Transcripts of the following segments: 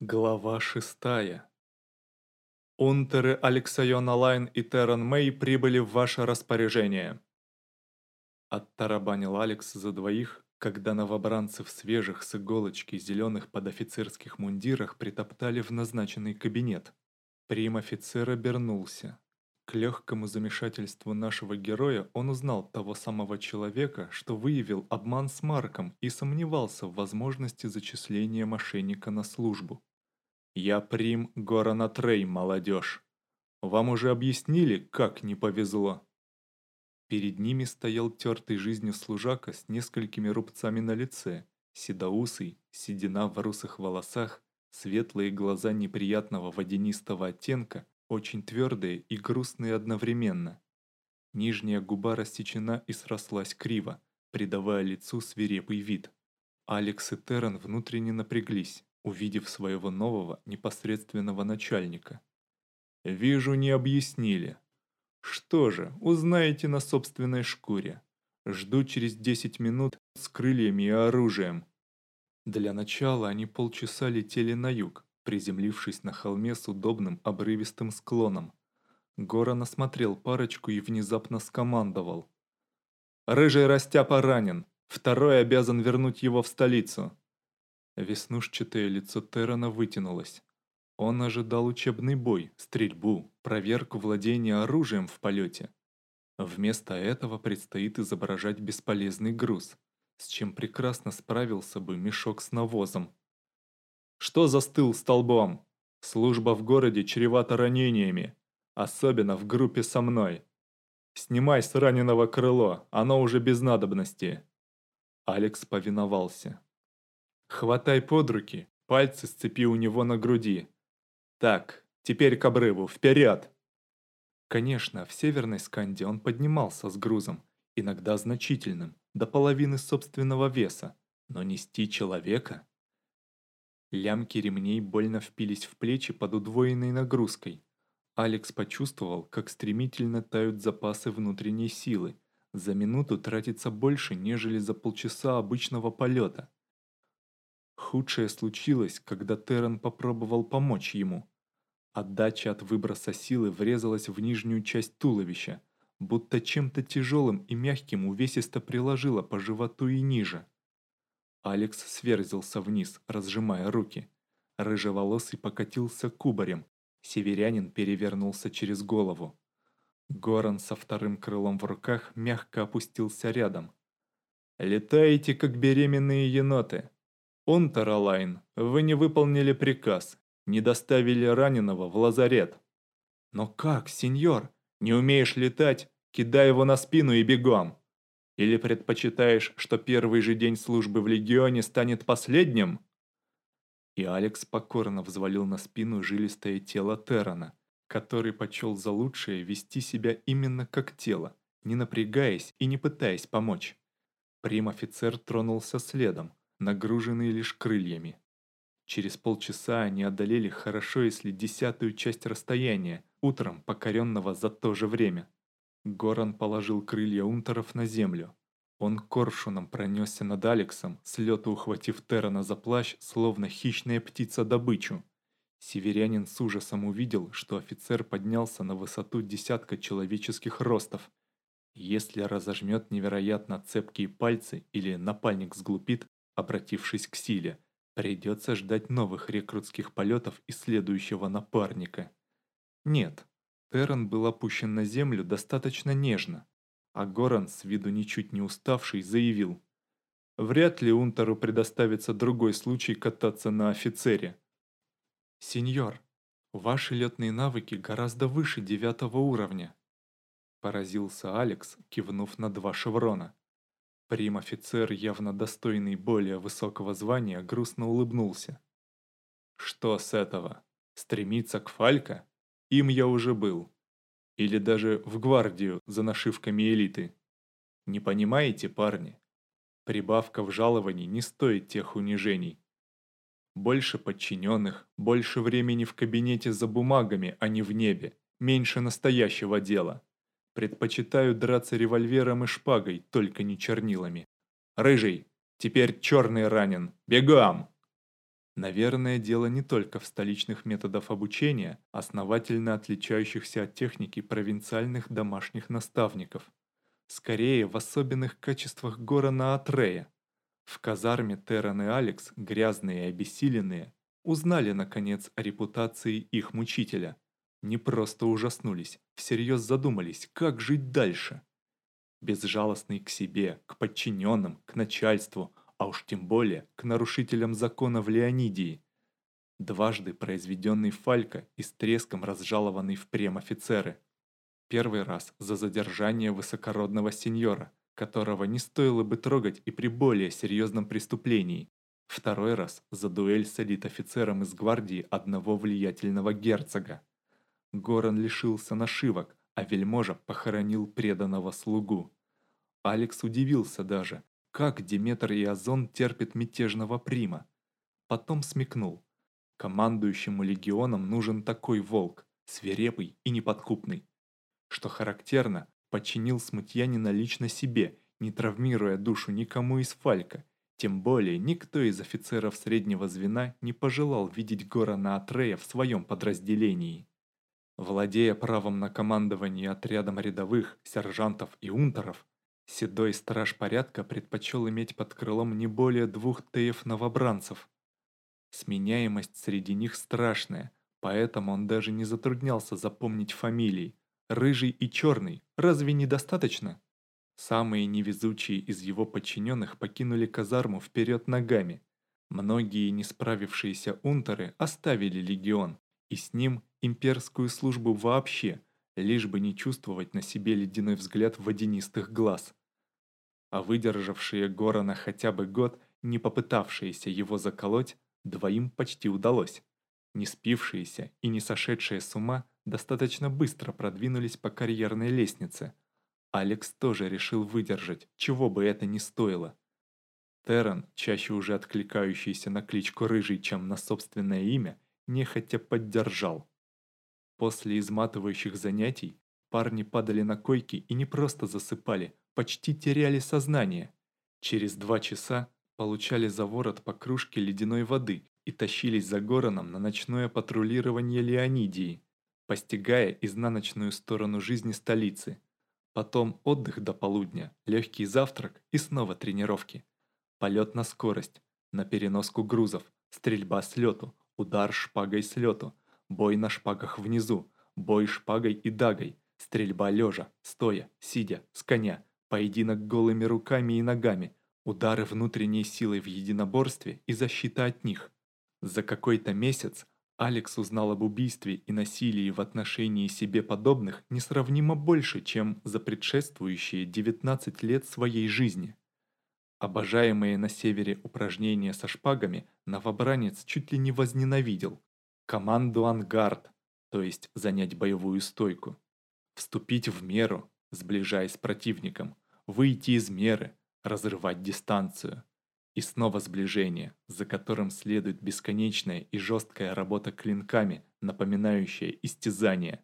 Глава 6. Унтеры Алексайон Алайн и Террен Мэй прибыли в ваше распоряжение. Оттарабанил Алекс за двоих, когда новобранцы в свежих с иголочки зеленых подофицерских мундирах притоптали в назначенный кабинет. Прим-офицер обернулся. К легкому замешательству нашего героя он узнал того самого человека, что выявил обман с Марком и сомневался в возможности зачисления мошенника на службу. «Я Прим Горана Трей, молодежь. Вам уже объяснили, как не повезло?» Перед ними стоял тертый жизнью служака с несколькими рубцами на лице, седоусый, седина в русых волосах, светлые глаза неприятного водянистого оттенка, очень твердые и грустные одновременно. Нижняя губа рассечена и срослась криво, придавая лицу свирепый вид. Алекс и Террен внутренне напряглись, увидев своего нового непосредственного начальника. «Вижу, не объяснили. Что же, узнаете на собственной шкуре. Жду через 10 минут с крыльями и оружием». Для начала они полчаса летели на юг, приземлившись на холме с удобным обрывистым склоном. Горан осмотрел парочку и внезапно скомандовал. «Рыжий растяпа ранен. Второй обязан вернуть его в столицу». Веснушчатое лицо Террена вытянулось. Он ожидал учебный бой, стрельбу, проверку владения оружием в полете. Вместо этого предстоит изображать бесполезный груз, с чем прекрасно справился бы мешок с навозом. «Что застыл столбом? Служба в городе чревата ранениями, особенно в группе со мной. Снимай с раненого крыло, оно уже без надобности». Алекс повиновался. «Хватай под руки, пальцы сцепи у него на груди. Так, теперь к обрыву, вперед!» Конечно, в Северной Сканде он поднимался с грузом, иногда значительным, до половины собственного веса, но нести человека? Лямки ремней больно впились в плечи под удвоенной нагрузкой. Алекс почувствовал, как стремительно тают запасы внутренней силы. За минуту тратится больше, нежели за полчаса обычного полета. Худшее случилось, когда Террен попробовал помочь ему. Отдача от выброса силы врезалась в нижнюю часть туловища, будто чем-то тяжелым и мягким увесисто приложила по животу и ниже. Алекс сверзился вниз, разжимая руки. Рыжеволосый покатился кубарем. Северянин перевернулся через голову. Горан со вторым крылом в руках мягко опустился рядом. «Летаете, как беременные еноты. Унтералайн, вы не выполнили приказ, не доставили раненого в лазарет». «Но как, сеньор? Не умеешь летать? Кидай его на спину и бегом!» «Или предпочитаешь, что первый же день службы в Легионе станет последним?» И Алекс покорно взвалил на спину жилистое тело Террана, который почел за лучшее вести себя именно как тело, не напрягаясь и не пытаясь помочь. Прим-офицер тронулся следом, нагруженный лишь крыльями. Через полчаса они одолели хорошо, если 1/10 часть расстояния, утром покоренного за то же время. Горан положил крылья унтеров на землю. Он коршуном пронесся над Алексом, с лету ухватив Террана за плащ, словно хищная птица добычу. Северянин с ужасом увидел, что офицер поднялся на высоту десятка человеческих ростов. Если разожмет невероятно цепкие пальцы или напальник сглупит, обратившись к силе, придется ждать новых рекрутских полетов и следующего напарника. Нет, Террен был опущен на землю достаточно нежно, а Горан, с виду ничуть не уставший, заявил: «Вряд ли Унтеру предоставится другой случай кататься на офицере». «Сеньор, ваши летные навыки гораздо выше 9 уровня», поразился Алекс, кивнув на 2 шеврона. Прим-офицер, явно достойный более высокого звания, грустно улыбнулся. «Что с этого? Стремиться к Фалько? Им я уже был. Или даже в гвардию за нашивками элиты. Не понимаете, парни? Прибавка в жаловании не стоит тех унижений. Больше подчиненных, больше времени в кабинете за бумагами, а не в небе, меньше настоящего дела. Предпочитаю драться револьвером и шпагой, только не чернилами. Рыжий, теперь черный ранен. Бегом!» Наверное, дело не только в столичных методах обучения, основательно отличающихся от техники провинциальных домашних наставников. Скорее, в особенных качествах Горана Атрея. В казарме Террен и Алекс, грязные и обессиленные, узнали, наконец, о репутации их мучителя. Не просто ужаснулись, всерьез задумались, как жить дальше. Безжалостный к себе, к подчиненным, к начальству, а уж тем более к нарушителям закона в Леонидии. Дважды произведенный Фалько и с треском разжалованный в прем-офицеры. Первый раз за задержание высокородного сеньора, которого не стоило бы трогать и при более серьезном преступлении. Второй раз за дуэль с элит-офицером из гвардии одного влиятельного герцога. Горан лишился нашивок, а вельможа похоронил преданного слугу. Алекс удивился даже, как Деметр и Озон терпят мятежного прима. Потом смекнул. Командующему легионом нужен такой волк, свирепый и неподкупный. Что характерно, подчинил смутьянина лично себе, не травмируя душу никому из Фалька. Тем более, никто из офицеров среднего звена не пожелал видеть Горана Атрея в своем подразделении. Владея правом на командование отрядом рядовых, сержантов и унтеров, седой страж порядка предпочел иметь под крылом не более 2 теев-новобранцев. Сменяемость среди них страшная, поэтому он даже не затруднялся запомнить фамилии. Рыжий и черный, разве недостаточно? Самые невезучие из его подчиненных покинули казарму вперед ногами. Многие не справившиеся унтеры оставили легион, и с ним имперскую службу вообще, лишь бы не чувствовать на себе ледяной взгляд водянистых глаз. А выдержавшие Горана хотя бы год, не попытавшиеся его заколоть, двоим почти удалось. Не спившиеся и не сошедшие с ума достаточно быстро продвинулись по карьерной лестнице. Алекс тоже решил выдержать, чего бы это ни стоило. Террен, чаще уже откликающийся на кличку Рыжий, чем на собственное имя, нехотя поддержал. После изматывающих занятий парни падали на койки и не просто засыпали, почти теряли сознание. Через 2 часа получали за ворот по кружке ледяной воды и тащились за Гораном на ночное патрулирование Леонидии, постигая изнаночную сторону жизни столицы. Потом отдых до полудня, легкий завтрак и снова тренировки. Полет на скорость, на переноску грузов, стрельба с лету, удар шпагой с лету, бой на шпагах внизу, бой шпагой и дагой, стрельба лежа, стоя, сидя, с коня, поединок голыми руками и ногами, удары внутренней силой в единоборстве и защита от них. За какой-то месяц Алекс узнал об убийстве и насилии в отношении себе подобных несравнимо больше, чем за предшествующие 19 лет своей жизни. Обожаемые на севере упражнения со шпагами новобранец чуть ли не возненавидел. Команду ангард, то есть занять боевую стойку. Вступить в меру, сближаясь с противником. Выйти из меры, разрывать дистанцию. И снова сближение, за которым следует бесконечная и жесткая работа клинками, напоминающая истязание.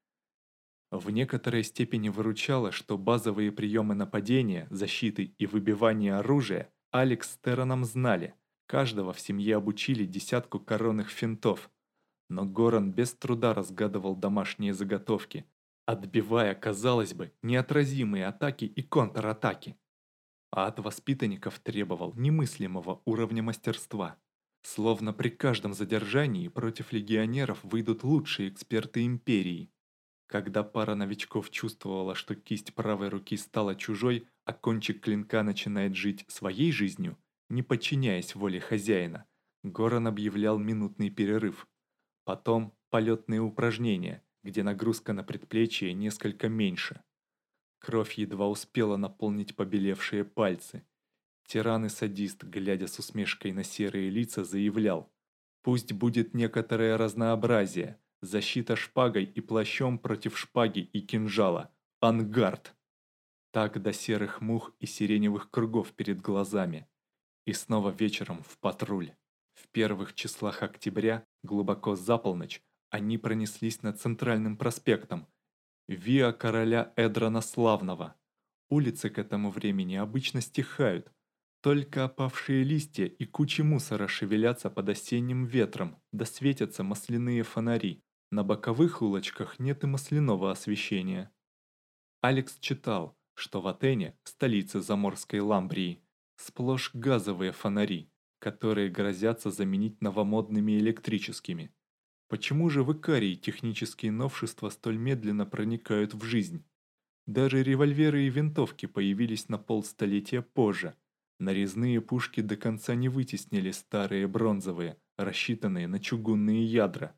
В некоторой степени выручало, что базовые приемы нападения, защиты и выбивания оружия Алекс с Терраном знали, каждого в семье обучили десятку коронных финтов. Но Горан без труда разгадывал домашние заготовки, отбивая, казалось бы, неотразимые атаки и контратаки. А от воспитанников требовал немыслимого уровня мастерства. Словно при каждом задержании против легионеров выйдут лучшие эксперты империи. Когда пара новичков чувствовала, что кисть правой руки стала чужой, а кончик клинка начинает жить своей жизнью, не подчиняясь воле хозяина, Горан объявлял минутный перерыв. Потом полетные упражнения, где нагрузка на предплечье несколько меньше. Кровь едва успела наполнить побелевшие пальцы. Тиран и садист, глядя с усмешкой на серые лица, заявлял: «Пусть будет некоторое разнообразие. Защита шпагой и плащом против шпаги и кинжала. Ангард!» Так до серых мух и сиреневых кругов перед глазами. И снова вечером в патруль. В первых числах октября, глубоко за полночь, они пронеслись над центральным проспектом. Виа короля Эдрона Славного. Улицы к этому времени обычно стихают. Только опавшие листья и кучи мусора шевелятся под осенним ветром, да светятся масляные фонари. На боковых улочках нет и масляного освещения. Алекс читал, что в Атене, столице заморской Ламбрии, сплошь газовые фонари, которые грозятся заменить новомодными электрическими. Почему же в Икарии технические новшества столь медленно проникают в жизнь? Даже револьверы и винтовки появились на полстолетия позже. Нарезные пушки до конца не вытеснили старые бронзовые, рассчитанные на чугунные ядра.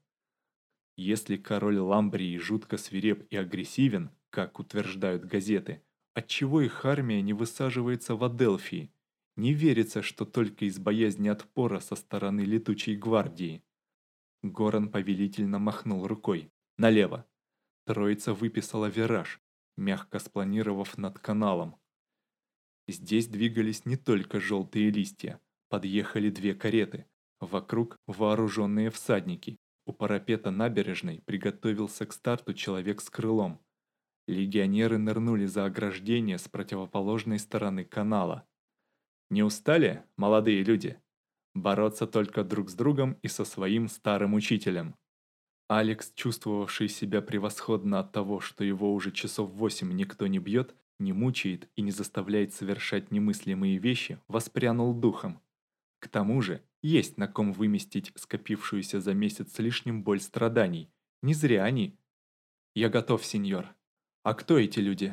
Если король Ламбрии жутко свиреп и агрессивен, как утверждают газеты, отчего их армия не высаживается в Аделфии? Не верится, что только из боязни отпора со стороны летучей гвардии. Горан повелительно махнул рукой. Налево. Троица выписала вираж, мягко спланировав над каналом. Здесь двигались не только желтые листья. Подъехали две кареты. Вокруг вооруженные всадники. У парапета набережной приготовился к старту человек с крылом. Легионеры нырнули за ограждение с противоположной стороны канала. Не устали, молодые люди? Бороться только друг с другом и со своим старым учителем. Алекс, чувствовавший себя превосходно от того, что его уже часов 8 никто не бьет, не мучает и не заставляет совершать немыслимые вещи, воспрянул духом. К тому же, есть на ком выместить скопившуюся за месяц с лишним боль страданий. Не зря они. Я готов, сеньор. А кто эти люди?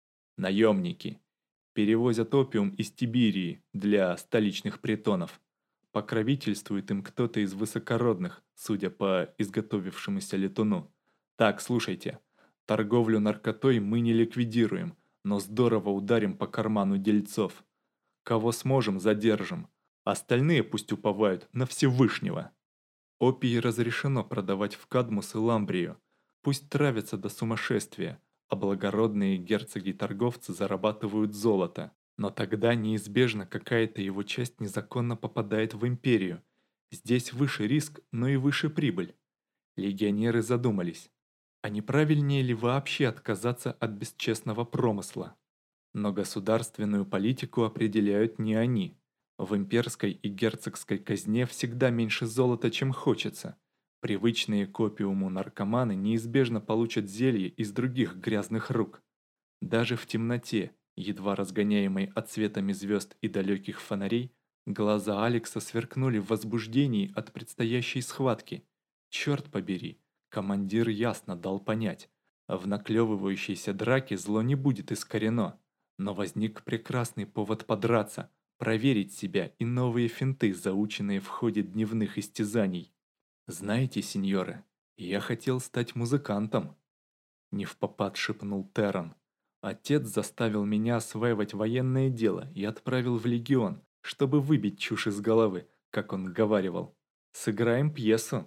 Наемники. Перевозят опиум из Тиберии для столичных притонов. Покровительствует им кто-то из высокородных, судя по изготовившемуся летуну. Так, слушайте. Торговлю наркотой мы не ликвидируем, но здорово ударим по карману дельцов. Кого сможем, задержим. Остальные пусть уповают на Всевышнего. Опий разрешено продавать в Кадмус и Ламбрию. Пусть травятся до сумасшествия, а благородные герцоги-торговцы зарабатывают золото. Но тогда неизбежно какая-то его часть незаконно попадает в империю. Здесь выше риск, но и выше прибыль. Легионеры задумались, а не правильнее ли вообще отказаться от бесчестного промысла? Но государственную политику определяют не они. В имперской и герцогской казне всегда меньше золота, чем хочется. Привычные к опиуму наркоманы неизбежно получат зелье из других грязных рук. Даже в темноте, едва разгоняемой отсветами звезд и далеких фонарей, глаза Алекса сверкнули в возбуждении от предстоящей схватки. Черт побери, командир ясно дал понять, в наклевывающейся драке зло не будет искорено. Но возник прекрасный повод подраться, проверить себя и новые финты, заученные в ходе дневных истязаний. «Знаете, сеньоры, я хотел стать музыкантом», — невпопад шепнул Терран. «Отец заставил меня осваивать военное дело и отправил в легион, чтобы выбить чушь из головы, как он говаривал. Сыграем пьесу».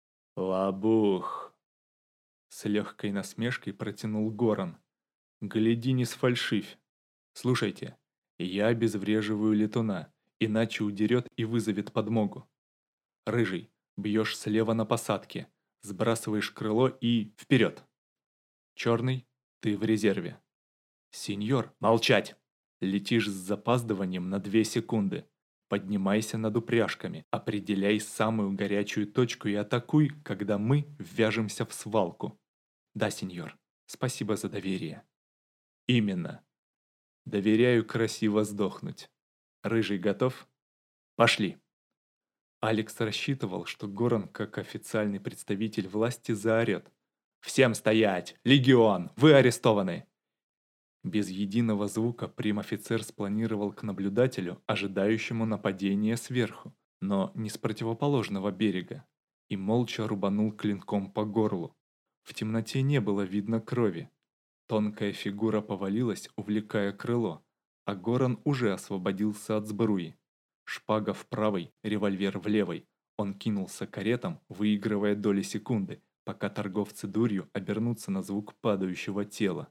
«Лабух!» — с легкой насмешкой протянул Горан. «Гляди, не сфальшивь. Слушайте, я обезвреживаю летуна, иначе удерет и вызовет подмогу. Рыжий, бьешь слева на посадке, сбрасываешь крыло и вперед. Черный, ты в резерве. Сеньор, молчать! Летишь с запаздыванием на 2 секунды. Поднимайся над упряжками, определяй самую горячую точку и атакуй, когда мы ввяжемся в свалку. Да, сеньор, спасибо за доверие. Именно. Доверяю красиво сдохнуть. Рыжий готов? Пошли. Алекс рассчитывал, что Горан, как официальный представитель власти, заорет. «Всем стоять! Легион! Вы арестованы!» Без единого звука прим-офицер спланировал к наблюдателю, ожидающему нападения сверху, но не с противоположного берега, и молча рубанул клинком по горлу. В темноте не было видно крови. Тонкая фигура повалилась, увлекая крыло, а Горан уже освободился от сбруи. Шпага в правой, револьвер в левой. Он кинулся к каретам, выигрывая доли секунды, пока торговцы дурью обернутся на звук падающего тела.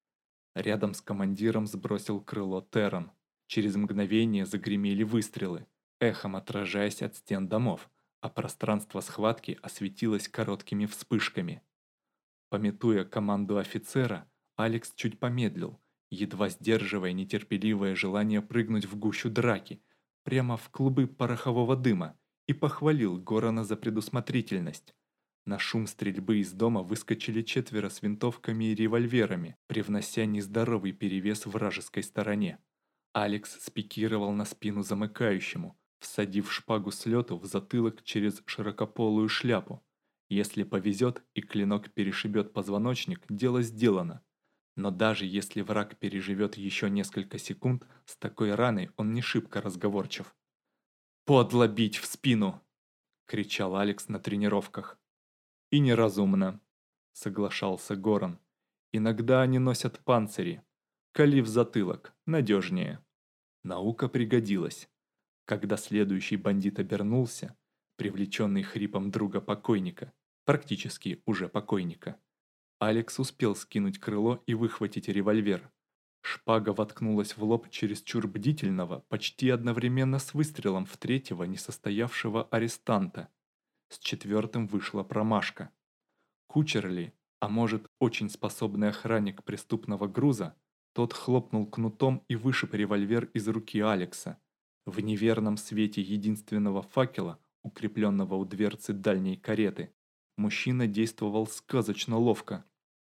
Рядом с командиром сбросил крыло Терран. Через мгновение загремели выстрелы, эхом отражаясь от стен домов, а пространство схватки осветилось короткими вспышками. Памятуя команду офицера, Алекс чуть помедлил едва сдерживая нетерпеливое желание прыгнуть в гущу драки, прямо в клубы порохового дыма, и похвалил Горана за предусмотрительность. На шум стрельбы из дома выскочили 4 с винтовками и револьверами, привнося нездоровый перевес вражеской стороне. Алекс спикировал на спину замыкающему, всадив шпагу с лету в затылок через широкополую шляпу. Если повезет и клинок перешибет позвоночник, дело сделано. Но даже если враг переживет еще несколько секунд, с такой раной он не шибко разговорчив. «Подло бить в спину!» — кричал Алекс на тренировках. «И неразумно», — соглашался Горан. «Иногда они носят панцири. Кали в затылок, надежнее». Наука пригодилась. Когда следующий бандит обернулся, привлеченный хрипом друга покойника, практически уже покойника, Алекс успел скинуть крыло и выхватить револьвер. Шпага воткнулась в лоб чересчур бдительного, почти одновременно с выстрелом в третьего несостоявшего арестанта. С четвертым вышла промашка. Кучер ли, а может, очень способный охранник преступного груза, тот хлопнул кнутом и вышиб револьвер из руки Алекса. В неверном свете единственного факела, укрепленного у дверцы дальней кареты, мужчина действовал сказочно ловко.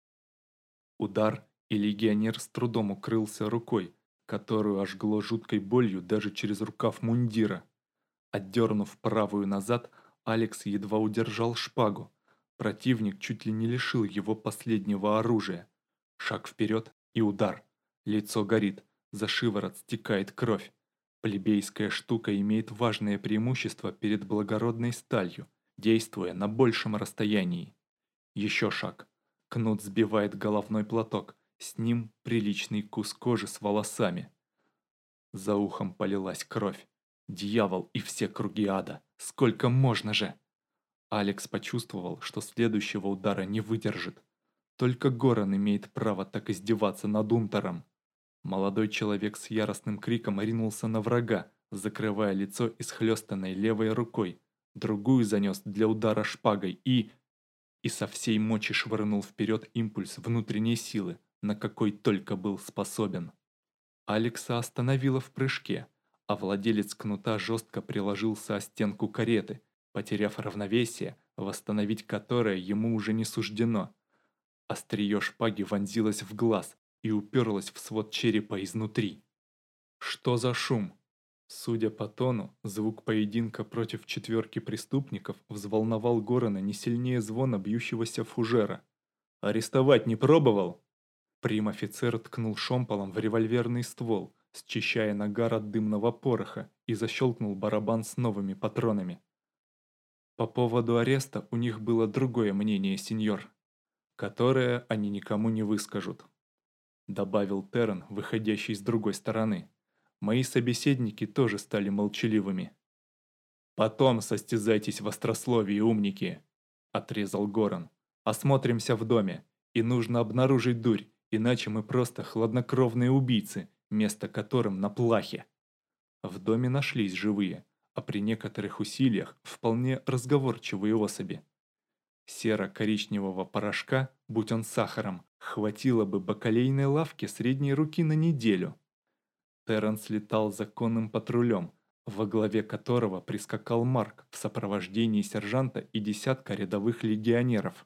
Удар, и легионер с трудом укрылся рукой, которую ожгло жуткой болью даже через рукав мундира. Отдернув правую назад, Алекс едва удержал шпагу. Противник чуть ли не лишил его последнего оружия. Шаг вперед и удар. Лицо горит, за шиворот стекает кровь. Плебейская штука имеет важное преимущество перед благородной сталью, действуя на большем расстоянии. Еще шаг. Кнут сбивает головной платок, с ним приличный кус кожи с волосами. За ухом полилась кровь. Дьявол и все круги ада. Сколько можно же? Алекс почувствовал, что следующего удара не выдержит. Только Горан имеет право так издеваться над Унтером. Молодой человек с яростным криком ринулся на врага, закрывая лицо исхлестанной левой рукой. Другую занес для удара шпагой и со всей мочи швырнул вперед импульс внутренней силы, на какой только был способен. Алекса остановило в прыжке, а владелец кнута жестко приложился о стенку кареты, потеряв равновесие, восстановить которое ему уже не суждено. Острие шпаги вонзилось в глаз и уперлось в свод черепа изнутри. Что за шум? Судя по тону, звук поединка против 4 преступников взволновал Горана не сильнее звона бьющегося фужера. «Арестовать не пробовал?» Прим-офицер ткнул шомполом в револьверный ствол, счищая нагар от дымного пороха, и защелкнул барабан с новыми патронами. По поводу ареста у них было другое мнение, сеньор, которое они никому не выскажут, добавил Террен, выходящий с другой стороны. Мои собеседники тоже стали молчаливыми. «Потом состязайтесь в острословии, умники!» – отрезал Горан. «Осмотримся в доме, и нужно обнаружить дурь, иначе мы просто хладнокровные убийцы, место которым на плахе». В доме нашлись живые, а при некоторых усилиях вполне разговорчивые особи. Серо-коричневого порошка, будь он сахаром, хватило бы бакалейной лавки средней руки на неделю. Терренс летал законным патрулем, во главе которого прискакал Марк в сопровождении сержанта и десятка рядовых легионеров.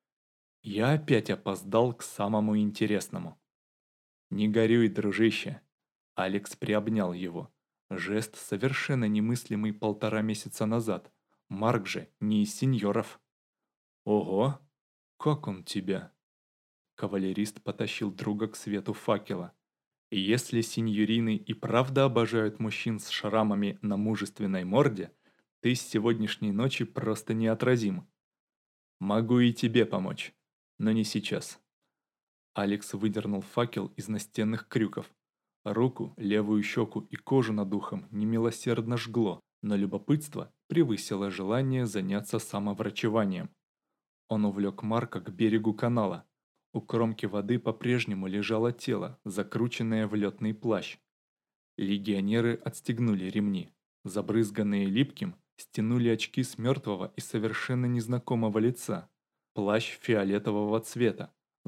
Я опять опоздал к самому интересному. «Не горюй, дружище!» Алекс приобнял его. Жест совершенно немыслимый 1,5 месяца назад. Марк же не из сеньоров. «Ого! Как он тебя?» Кавалерист потащил друга к свету факела. И если сеньорины и правда обожают мужчин с шрамами на мужественной морде, ты с сегодняшней ночи просто неотразим. Могу и тебе помочь, но не сейчас. Алекс выдернул факел из настенных крюков. Руку, левую щеку и кожу над ухом немилосердно жгло, но любопытство превысило желание заняться самоврачеванием. Он увлек Марка к берегу канала. У кромки воды по-прежнему лежало тело, закрученное в летный плащ. Легионеры отстегнули ремни. Забрызганные липким, стянули очки с мертвого и совершенно незнакомого лица. Плащ фиолетового цвета,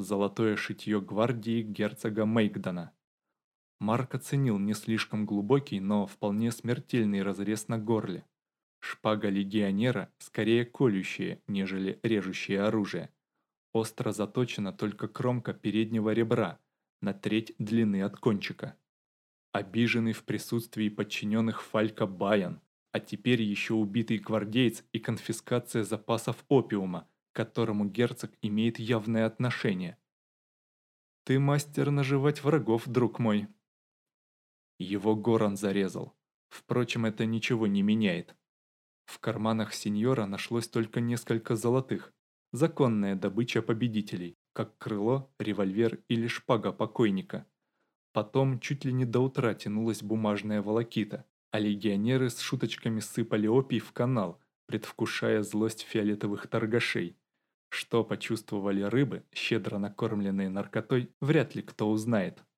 золотое шитье гвардии герцога Мейгдона. Марк оценил не слишком глубокий, но вполне смертельный разрез на горле. Шпага легионера скорее колющее, нежели режущее оружие. Остро заточена только кромка переднего ребра, на треть длины от кончика. Обиженный в присутствии подчиненных Фалька Баян, а теперь еще убитый гвардеец и конфискация запасов опиума, к которому герцог имеет явное отношение. «Ты мастер наживать врагов, друг мой». Его Горан зарезал. Впрочем, это ничего не меняет. В карманах сеньора нашлось только несколько золотых, законная добыча победителей, как крыло, револьвер или шпага покойника. Потом чуть ли не до утра тянулась бумажная волокита, а легионеры с шуточками сыпали опий в канал, предвкушая злость фиолетовых торгашей. Что почувствовали рыбы, щедро накормленные наркотой, вряд ли кто узнает.